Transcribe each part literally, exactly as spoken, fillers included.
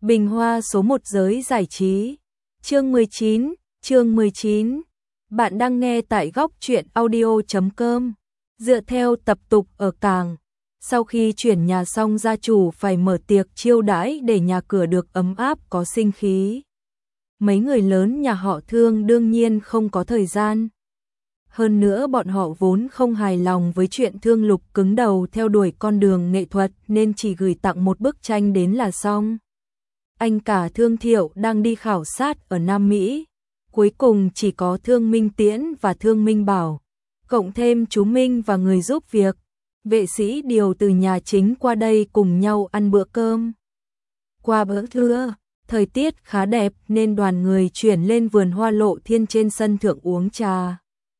Bình hoa số một giới giải trí. Chương mười chín, chương mười chín. Bạn đang nghe tại góc truyện audio chấm com. Dựa theo tập tục ở Cảng, sau khi chuyển nhà xong gia chủ phải mở tiệc chiêu đãi để nhà cửa được ấm áp có sinh khí. Mấy người lớn nhà họ Thương đương nhiên không có thời gian. Hơn nữa bọn họ vốn không hài lòng với chuyện Thương Lục cứng đầu theo đuổi con đường nghệ thuật nên chỉ gửi tặng một bức tranh đến là xong. Anh cả Thương Thiệu đang đi khảo sát ở Nam Mỹ. Cuối cùng chỉ có Thương Minh Tiễn và Thương Minh Bảo, cộng thêm chú Minh và người giúp việc, vệ sĩ điều từ nhà chính qua đây cùng nhau ăn bữa cơm. Qua bữa trưa, thời tiết khá đẹp nên đoàn người chuyển lên vườn hoa Lộ Thiên trên sân thượng uống trà.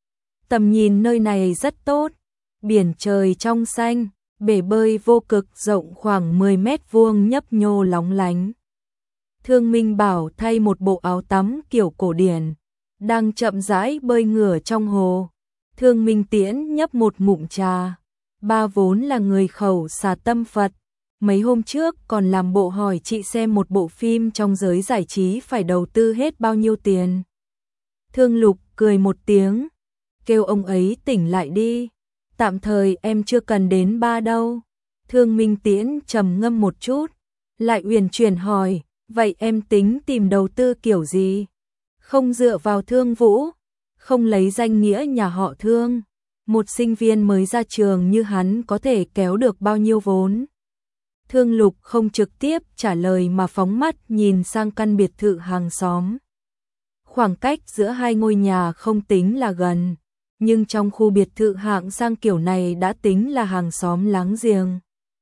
Tầm nhìn nơi này rất tốt, biển trời trong xanh, bể bơi vô cực rộng khoảng mười mét vuông nhấp nhô lóng lánh. Thương Minh Bảo thay một bộ áo tắm kiểu cổ điển, đang chậm rãi bơi ngửa trong hồ. Thương Minh Tiễn nhấp một ngụm trà. Ba vốn là người khẩu xà tâm Phật, mấy hôm trước còn làm bộ hỏi chị xem một bộ phim trong giới giải trí phải đầu tư hết bao nhiêu tiền. Thương Lục cười một tiếng, kêu ông ấy tỉnh lại đi, tạm thời em chưa cần đến ba đâu. Thương Minh Tiễn trầm ngâm một chút, lại uyển chuyển hỏi, vậy em tính tìm đầu tư kiểu gì? Không dựa vào Thương Vũ, không lấy danh nghĩa nhà họ Thương, một sinh viên mới ra trường như hắn có thể kéo được bao nhiêu vốn? Thương Lục không trực tiếp trả lời mà phóng mắt nhìn sang căn biệt thự hàng xóm. Khoảng cách giữa hai ngôi nhà không tính là gần, nhưng trong khu biệt thự hạng sang kiểu này đã tính là hàng xóm láng giềng.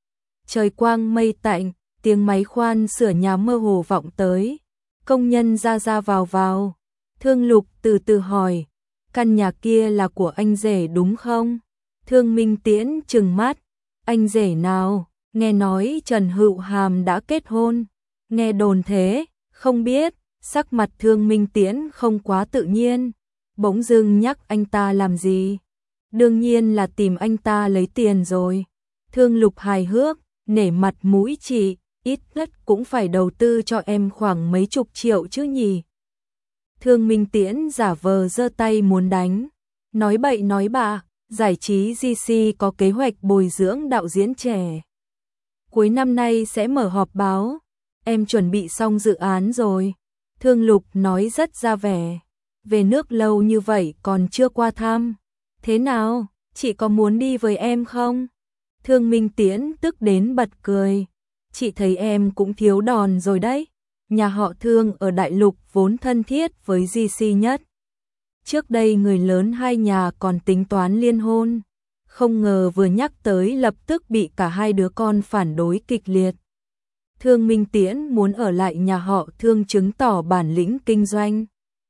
Trời quang mây tạnh, tiếng máy khoan sửa nhà mơ hồ vọng tới, công nhân ra ra vào vào. Thương Lục từ từ hỏi, căn nhà kia là của anh rể đúng không? Thương Minh Tiễn trừng mắt, anh rể nào? Nghe nói Trần Hữu Hàm đã kết hôn. Nghe đồn thế, không biết. Sắc mặt Thương Minh Tiễn không quá tự nhiên, bỗng dưng nhắc anh ta làm gì? Đương nhiên là tìm anh ta lấy tiền rồi. Thương Lục hài hước, nể mặt mũi chị, ít nhất cũng phải đầu tư cho em khoảng mấy chục triệu chứ nhỉ? Thương Minh Tiễn giả vờ giơ tay muốn đánh, nói bậy nói bạ, giải trí giê xê có kế hoạch bồi dưỡng đạo diễn trẻ. Cuối năm nay sẽ mở họp báo, em chuẩn bị xong dự án rồi. Thương Lục nói rất ra vẻ, về nước lâu như vậy còn chưa qua thăm. Thế nào, chị có muốn đi với em không? Thương Minh Tiễn tức đến bật cười, chị thấy em cũng thiếu đòn rồi đấy. Nhà họ Thương ở Đại Lục vốn thân thiết với giê xê nhất. Trước đây người lớn hai nhà còn tính toán liên hôn, không ngờ vừa nhắc tới lập tức bị cả hai đứa con phản đối kịch liệt. Thương Minh Tiễn muốn ở lại nhà họ Thương chứng tỏ bản lĩnh kinh doanh.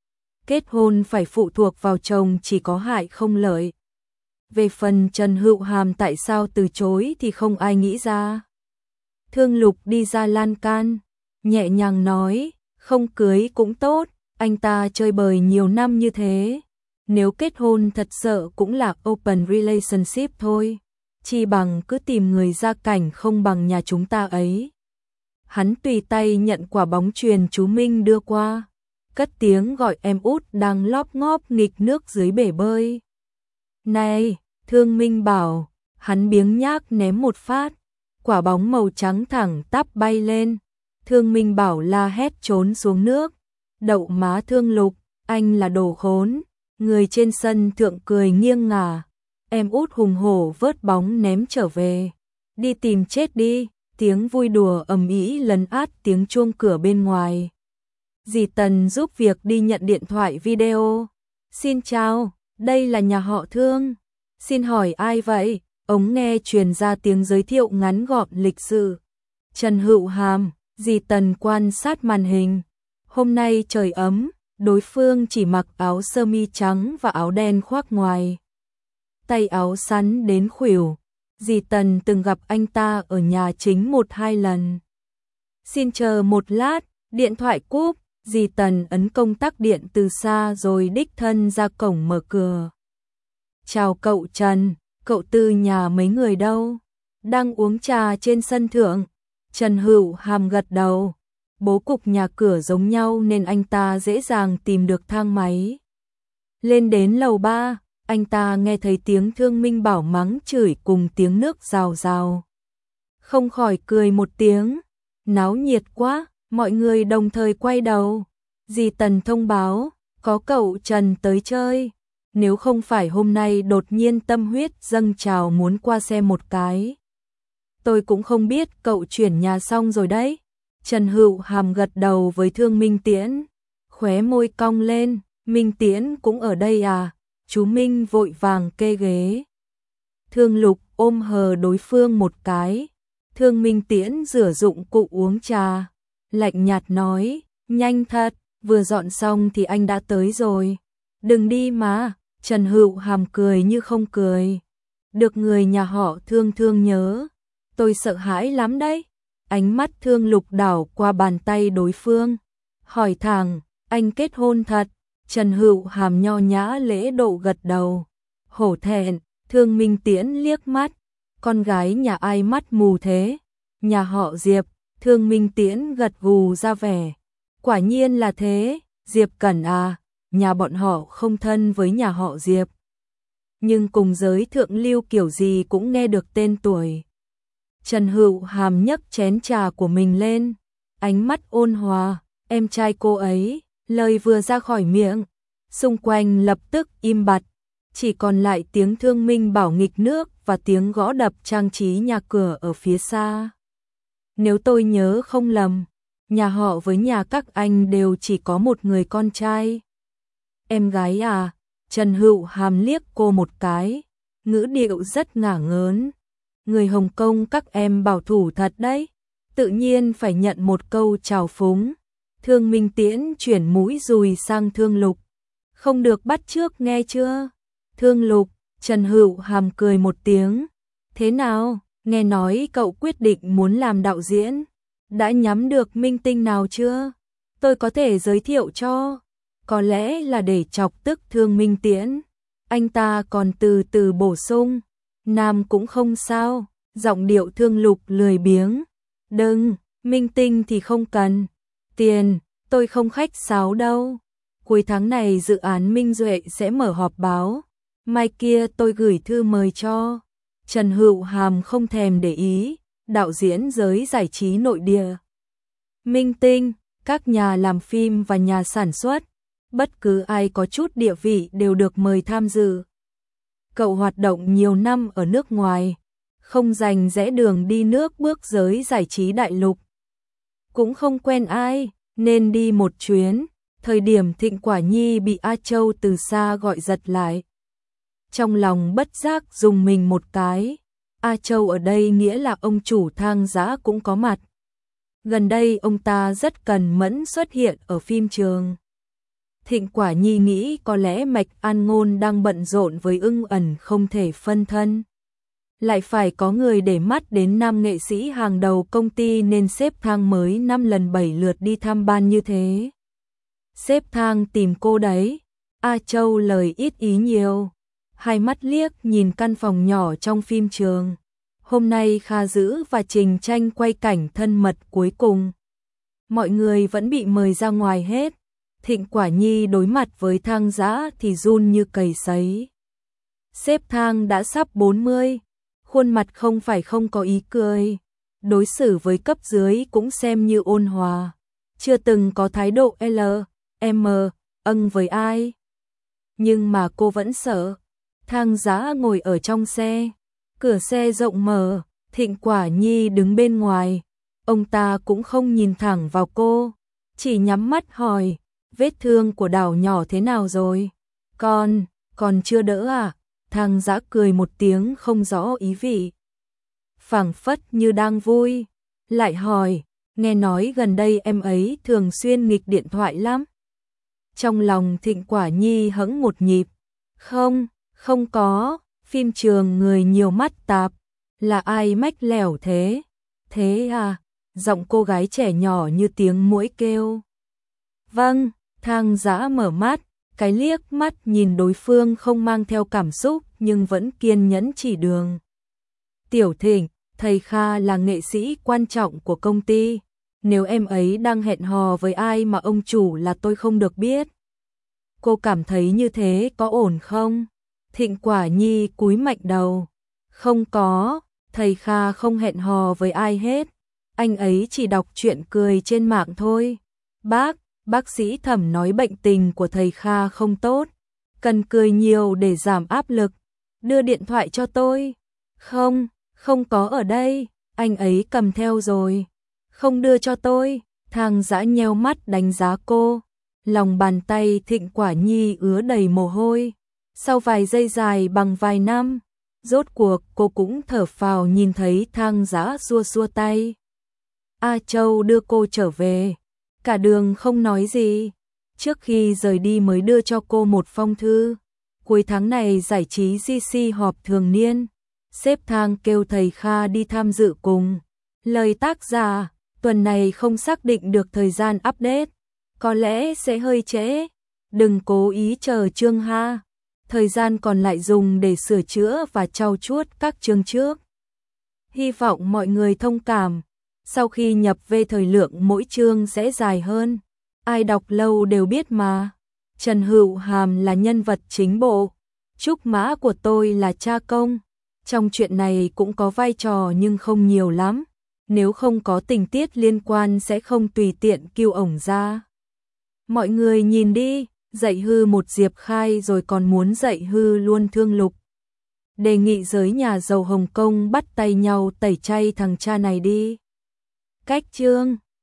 Kết hôn phải phụ thuộc vào chồng chỉ có hại không lợi. Về phần Trần Hữu Hàm tại sao từ chối thì không ai nghĩ ra. Thương Lục đi ra lan can, nhẹ nhàng nói, không cưới cũng tốt, anh ta chơi bời nhiều năm như thế. Nếu kết hôn thật sợ cũng là open relationship thôi, chi bằng cứ tìm người gia cảnh không bằng nhà chúng ta ấy. Hắn tùy tay nhận quả bóng chuyền chú Minh đưa qua, cất tiếng gọi em út đang lóp ngóp nghịch nước dưới bể bơi. Này, Thương Minh Bảo, hắn biếng nhác ném một phát, quả bóng màu trắng thẳng tắp bay lên. Thương Minh Bảo la hét trốn xuống nước, đậu má Thương Lục, anh là đồ khốn. Người trên sân thượng cười nghiêng ngả, em út hùng hổ vớt bóng ném trở về. Đi tìm chết đi, tiếng vui đùa ầm ĩ lấn át tiếng chuông cửa bên ngoài. Dì Tần giúp việc đi nhận điện thoại video. Xin chào, đây là nhà họ Thương. Xin hỏi ai vậy? Ống nghe truyền ra tiếng giới thiệu ngắn gọn lịch sự. Trần Hữu Hàm, dì Tần quan sát màn hình. Hôm nay trời ấm, đối phương chỉ mặc áo sơ mi trắng và áo đen khoác ngoài. Tay áo sắn đến khuỷu. Dì Tần từng gặp anh ta ở nhà chính một hai lần. Xin chờ một lát, điện thoại cúp, dì Tần ấn công tắc điện từ xa rồi đích thân ra cổng mở cửa. Chào cậu Trần, cậu Tư nhà mấy người đâu? Đang uống trà trên sân thượng. Trần Hữu Hàm gật đầu. bố cục nhà cửa giống nhau nên anh ta dễ dàng tìm được thang máy. Lên đến lầu ba, anh ta nghe thấy tiếng Thương Minh Bảo mắng chửi cùng tiếng nước rào rào. Không khỏi cười một tiếng, náo nhiệt quá, mọi người đồng thời quay đầu. Dì Tần thông báo, có cậu Trần tới chơi, nếu không phải hôm nay đột nhiên tâm huyết dâng trào muốn qua xem một cái. Tôi cũng không biết cậu chuyển nhà xong rồi đấy. Trần Hữu Hàm gật đầu với Thương Minh Tiễn, khóe môi cong lên, Minh Tiễn cũng ở đây à? Chú Minh vội vàng kê ghế. Thương Lục ôm hờ đối phương một cái. Thương Minh Tiễn rửa dụng cụ uống trà, lạnh nhạt nói, nhanh thật, vừa dọn xong thì anh đã tới rồi. Đừng đi mà. Trần Hữu Hàm cười như không cười. Được người nhà họ Thương thương nhớ, tôi sợ hãi lắm đấy. Ánh mắt Thương Lục đảo qua bàn tay đối phương, hỏi thẳng, anh kết hôn thật? Trần Hữu Hàm nho nhã lễ độ gật đầu. Hổ thẹn, Thương Minh Tiễn liếc mắt, con gái nhà ai mắt mù thế? Nhà họ Diệp. Thương Minh Tiễn gật gù ra vẻ, quả nhiên là thế. Diệp Cẩn à, nhà bọn họ không thân với nhà họ Diệp, nhưng cùng giới thượng lưu kiểu gì cũng nghe được tên tuổi. Trần Hữu Hàm nhấc chén trà của mình lên, ánh mắt ôn hòa, em trai cô ấy. Lời vừa ra khỏi miệng, xung quanh lập tức im bặt, chỉ còn lại tiếng Thương Minh Bảo nghịch nước và tiếng gõ đập trang trí nhà cửa ở phía xa. Nếu tôi nhớ không lầm, nhà họ với nhà các anh đều chỉ có một người con trai. Em gái à? Trần Hữu Hàm liếc cô một cái, ngữ điệu rất ngả ngớn. Người Hồng Kông các em bảo thủ thật đấy, tự nhiên phải nhận một câu trào phúng. Thương Minh Tiễn chuyển mũi dùi sang Thương Lục, không được bắt chước nghe chưa? Thương Lục. Trần Hữu Hàm cười một tiếng, thế nào, nghe nói cậu quyết định muốn làm đạo diễn, đã nhắm được minh tinh nào chưa? Tôi có thể giới thiệu cho. Có lẽ là để chọc tức Thương Minh Tiễn, anh ta còn từ từ bổ sung, nam cũng không sao. Giọng điệu Thương Lục lười biếng, đừng, minh tinh thì không cần. Tiền, tôi không khách sáo đâu. Cuối tháng này dự án Minh Duệ sẽ mở họp báo, mai kia tôi gửi thư mời cho. Trần Hữu Hàm không thèm để ý, đạo diễn giới giải trí nội địa, minh tinh, các nhà làm phim và nhà sản xuất, bất cứ ai có chút địa vị đều được mời tham dự. Cậu hoạt động nhiều năm ở nước ngoài, không rành rẽ đường đi nước bước giới giải trí đại lục, cũng không quen ai, nên đi một chuyến. Thời điểm Thịnh Quả Nhi bị A Châu từ xa gọi giật lại, trong lòng bất giác dùng mình một cái. A Châu ở đây nghĩa là ông chủ Thang Giá cũng có mặt. Gần đây ông ta rất cần mẫn xuất hiện ở phim trường. Thịnh Quả Nhi nghĩ có lẽ Mạch An Ngôn đang bận rộn với Ưng Ẩn không thể phân thân, lại phải có người để mắt đến nam nghệ sĩ hàng đầu công ty nên xếp Thang mới năm lần bảy lượt đi tham ban như thế. Xếp Thang tìm cô đấy. A Châu lời ít ý nhiều, hai mắt liếc nhìn căn phòng nhỏ trong phim trường. Hôm nay Kha Dữ và Trình Tranh quay cảnh thân mật cuối cùng, mọi người vẫn bị mời ra ngoài hết. Thịnh Quả Nhi đối mặt với Thang Giá thì run như cầy sấy. Xếp Thang đã sắp bốn mươi, khuôn mặt không phải không có ý cười, đối xử với cấp dưới cũng xem như ôn hòa, chưa từng có thái độ L, M, âng với ai. Nhưng mà cô vẫn sợ. Thang Giá ngồi ở trong xe, cửa xe rộng mở, Thịnh Quả Nhi đứng bên ngoài, ông ta cũng không nhìn thẳng vào cô, chỉ nhắm mắt hỏi, vết thương của Đào nhỏ thế nào rồi? Còn, còn chưa đỡ à? Thang Giá cười một tiếng không rõ ý vị, phảng phất như đang vui, lại hỏi, nghe nói gần đây em ấy thường xuyên nghịch điện thoại lắm. Trong lòng Thịnh Quả Nhi hững một nhịp, không, không có, phim trường người nhiều mắt tạp, là ai mách lẻo thế? Thế à? Giọng cô gái trẻ nhỏ như tiếng muỗi kêu. Vâng. Thang Giá mở mắt, cái liếc mắt nhìn đối phương không mang theo cảm xúc nhưng vẫn kiên nhẫn chỉ đường. Tiểu Thịnh, thầy Kha là nghệ sĩ quan trọng của công ty, nếu em ấy đang hẹn hò với ai mà ông chủ là tôi không được biết. Cô cảm thấy như thế có ổn không? Thịnh Quả Nhi cúi mạnh đầu. Không có, thầy Kha không hẹn hò với ai hết. Anh ấy chỉ đọc truyện cười trên mạng thôi. Bác, bác sĩ Thẩm nói bệnh tình của thầy Kha không tốt. Cần cười nhiều để giảm áp lực. Đưa điện thoại cho tôi. Không, không có ở đây. Anh ấy cầm theo rồi. Không đưa cho tôi. Thang Dã nheo mắt đánh giá cô. Lòng bàn tay Thịnh Quả Nhi ứa đầy mồ hôi. Sau vài giây dài bằng vài năm, rốt cuộc cô cũng thở phào nhìn thấy Thang Dã xua xua tay. A Châu đưa cô trở về. Cả đường không nói gì. Trước khi rời đi mới đưa cho cô một phong thư. Cuối tháng này giải trí giê xê họp thường niên. Sếp Thang kêu thầy Kha đi tham dự cùng. Lời tác giả, tuần này không xác định được thời gian update. Có lẽ sẽ hơi trễ. Đừng cố ý chờ chương ha. Thời gian còn lại dùng để sửa chữa và trau chuốt các chương trước. Hy vọng mọi người thông cảm. Sau khi nhập về thời lượng mỗi chương sẽ dài hơn. Ai đọc lâu đều biết mà. Trần Hữu Hàm là nhân vật chính bộ. Trúc Mã của tôi là cha công. Trong chuyện này cũng có vai trò nhưng không nhiều lắm. Nếu không có tình tiết liên quan sẽ không tùy tiện kêu ổng ra. Mọi người nhìn đi, dạy hư một Diệp Khai rồi còn muốn dạy hư luôn Thương Lục. Đề nghị giới nhà giàu Hồng Kông bắt tay nhau tẩy chay thằng cha này đi. Cách chương